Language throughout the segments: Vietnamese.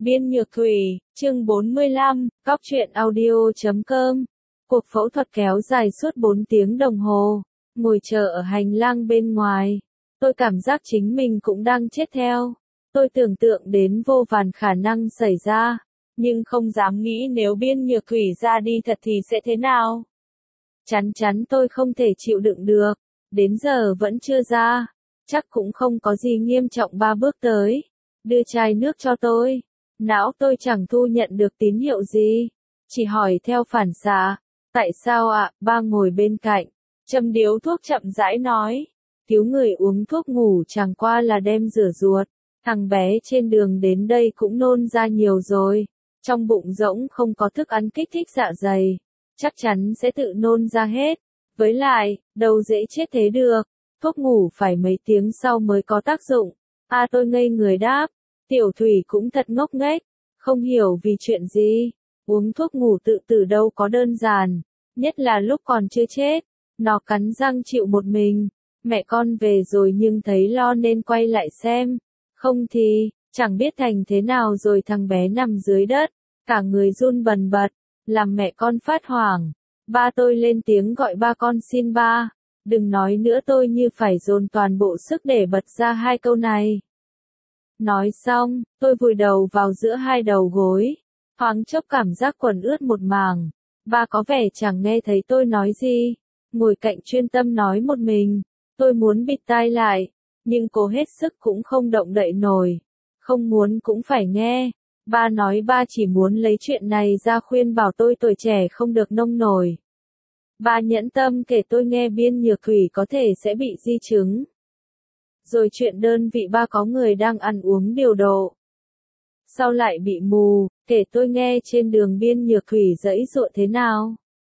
Biên Nhược Thủy, chương 45, Cóc truyện audio.com. Cuộc phẫu thuật kéo dài suốt 4 tiếng đồng hồ. Ngồi chờ ở hành lang bên ngoài. Tôi cảm giác chính mình cũng đang chết theo. Tôi tưởng tượng đến vô vàn khả năng xảy ra. Nhưng không dám nghĩ nếu Biên Nhược Thủy ra đi thật thì sẽ thế nào. Chắn chắn tôi không thể chịu đựng được. Đến giờ vẫn chưa ra. Chắc cũng không có gì nghiêm trọng. 3 bước tới. Đưa chai nước cho tôi. Não tôi chẳng thu nhận được tín hiệu gì. Chỉ hỏi theo phản xạ. Tại sao ạ? Ba ngồi bên cạnh. Châm điếu thuốc chậm rãi nói. Cứu người uống thuốc ngủ chẳng qua là đem rửa ruột. Thằng bé trên đường đến đây cũng nôn ra nhiều rồi. Trong bụng rỗng không có thức ăn kích thích dạ dày. Chắc chắn sẽ tự nôn ra hết. Với lại, đâu dễ chết thế được. Thuốc ngủ phải mấy tiếng sau mới có tác dụng. Tôi ngây người đáp. Tiểu Thủy cũng thật ngốc nghếch, không hiểu vì chuyện gì. Uống thuốc ngủ tự tử đâu có đơn giản, nhất là lúc còn chưa chết. Nó cắn răng chịu một mình. Mẹ con về rồi nhưng thấy lo nên quay lại xem. Không thì, chẳng biết thành thế nào rồi. Thằng bé nằm dưới đất, cả người run bần bật, làm mẹ con phát hoảng. Ba tôi lên tiếng gọi ba con xin ba. Đừng nói nữa, tôi như phải dồn toàn bộ sức để bật ra 2 câu này. Nói xong, tôi vùi đầu vào giữa 2 đầu gối. Thoáng chốc cảm giác quần ướt một mảng. Ba có vẻ chẳng nghe thấy tôi nói gì. Ngồi cạnh chuyên tâm nói một mình. Tôi muốn bịt tai lại. Nhưng cố hết sức cũng không động đậy nổi. Không muốn cũng phải nghe. Ba nói ba chỉ muốn lấy chuyện này ra khuyên bảo tôi tuổi trẻ không được nông nổi. Ba nhẫn tâm kể tôi nghe Biên Nhược Thủy có thể sẽ bị di chứng. Rồi chuyện đơn vị ba có người đang ăn uống điều độ. Sau lại bị mù, kể tôi nghe trên đường Biên Nhược Thủy giãy giụa thế nào.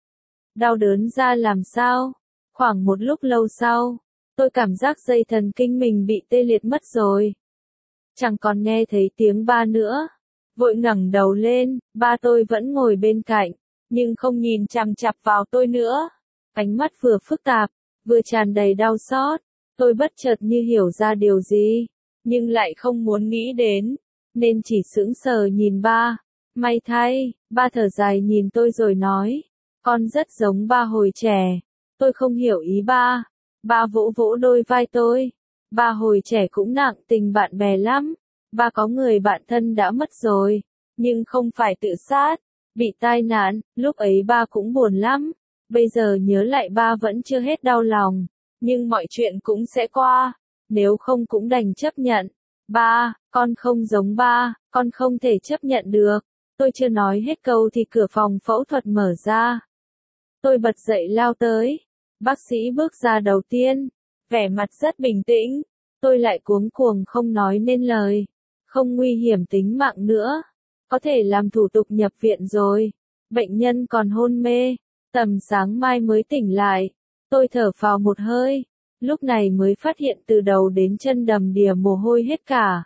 Đau đớn ra làm sao. Khoảng một lúc lâu sau, tôi cảm giác dây thần kinh mình bị tê liệt mất rồi. Chẳng còn nghe thấy tiếng ba nữa. Vội ngẩng đầu lên, ba tôi vẫn ngồi bên cạnh, nhưng không nhìn chằm chằm vào tôi nữa. Ánh mắt vừa phức tạp, vừa tràn đầy đau xót. Tôi bất chợt như hiểu ra điều gì, nhưng lại không muốn nghĩ đến, nên chỉ sững sờ nhìn ba. May thay, ba thở dài nhìn tôi rồi nói, con rất giống ba hồi trẻ. Tôi không hiểu ý ba. Ba vỗ vỗ đôi vai tôi. Ba hồi trẻ cũng nặng tình bạn bè lắm. Ba có người bạn thân đã mất rồi, nhưng không phải tự sát, bị tai nạn. Lúc ấy ba cũng buồn lắm. Bây giờ nhớ lại ba vẫn chưa hết đau lòng. Nhưng mọi chuyện cũng sẽ qua, nếu không cũng đành chấp nhận. Ba, con không giống ba, con không thể chấp nhận được. Tôi chưa nói hết câu thì cửa phòng phẫu thuật mở ra. Tôi bật dậy lao tới. Bác sĩ bước ra đầu tiên, vẻ mặt rất bình tĩnh. Tôi lại cuống cuồng không nói nên lời. Không nguy hiểm tính mạng nữa. Có thể làm thủ tục nhập viện rồi. Bệnh nhân còn hôn mê. Tầm sáng mai mới tỉnh lại. Tôi thở phào một hơi, lúc này mới phát hiện từ đầu đến chân đầm đìa mồ hôi hết cả.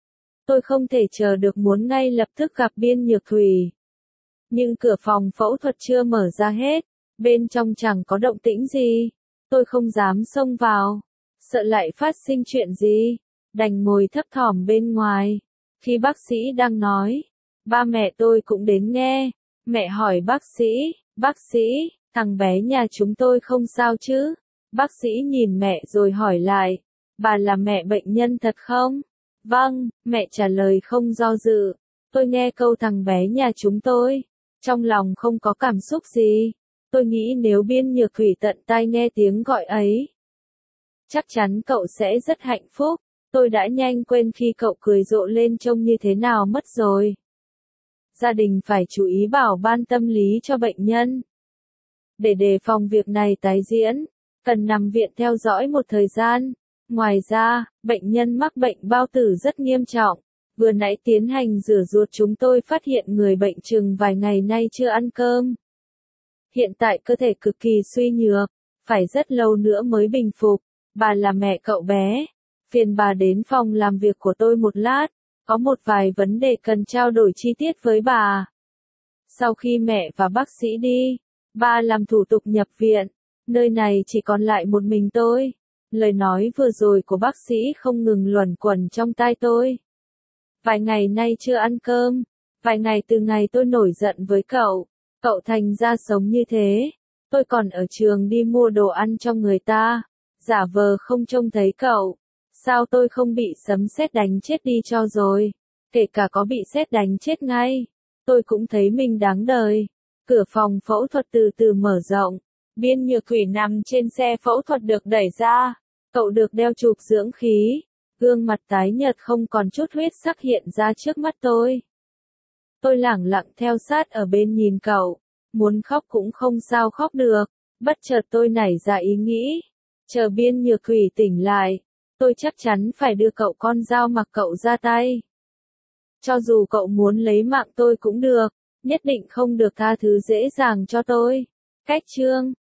Tôi không thể chờ được muốn ngay lập tức gặp Biên Nhược Thủy. Nhưng cửa phòng phẫu thuật chưa mở ra hết, bên trong chẳng có động tĩnh gì. Tôi không dám xông vào, sợ lại phát sinh chuyện gì, đành ngồi thấp thỏm bên ngoài. Khi bác sĩ đang nói, ba mẹ tôi cũng đến nghe. Mẹ hỏi bác sĩ, thằng bé nhà chúng tôi không sao chứ? Bác sĩ nhìn mẹ rồi hỏi lại, bà là mẹ bệnh nhân thật không? Vâng, mẹ trả lời không do dự. Tôi nghe câu thằng bé nhà chúng tôi, trong lòng không có cảm xúc gì. Tôi nghĩ nếu Biên Nhược Thủy tận tai nghe tiếng gọi ấy, chắc chắn cậu sẽ rất hạnh phúc. Tôi đã nhanh quên khi cậu cười rộ lên trông như thế nào mất rồi. Gia đình phải chú ý bảo ban tâm lý cho bệnh nhân. Để đề phòng việc này tái diễn, cần nằm viện theo dõi một thời gian. Ngoài ra, bệnh nhân mắc bệnh bao tử rất nghiêm trọng. Vừa nãy tiến hành rửa ruột chúng tôi phát hiện người bệnh chừng vài ngày nay chưa ăn cơm. Hiện tại cơ thể cực kỳ suy nhược, phải rất lâu nữa mới bình phục. Bà là mẹ cậu bé. Phiền bà đến phòng làm việc của tôi một lát. Có một vài vấn đề cần trao đổi chi tiết với bà. Sau khi mẹ và bác sĩ đi, ba làm thủ tục nhập viện. Nơi này chỉ còn lại một mình tôi. Lời nói vừa rồi của bác sĩ không ngừng luẩn quẩn trong tai tôi. Vài ngày nay chưa ăn cơm. Vài ngày từ ngày tôi nổi giận với cậu. Cậu thành ra sống như thế. Tôi còn ở trường đi mua đồ ăn cho người ta. Giả vờ không trông thấy cậu. Sao tôi không bị sấm sét đánh chết đi cho rồi. Kể cả có bị sét đánh chết ngay. Tôi cũng thấy mình đáng đời. Cửa phòng phẫu thuật từ từ mở rộng. Biên Nhược Thủy nằm trên xe phẫu thuật được đẩy ra. Cậu được đeo chụp dưỡng khí. Gương mặt tái nhợt không còn chút huyết sắc hiện ra trước mắt tôi. Tôi lẳng lặng theo sát ở bên nhìn cậu. Muốn khóc cũng không sao khóc được. Bất chợt tôi nảy ra ý nghĩ. Chờ Biên Nhược Thủy tỉnh lại. Tôi chắc chắn phải đưa cậu con dao mặc cậu ra tay. Cho dù cậu muốn lấy mạng tôi cũng được. Nhất định không được tha thứ dễ dàng cho tôi. Cách chương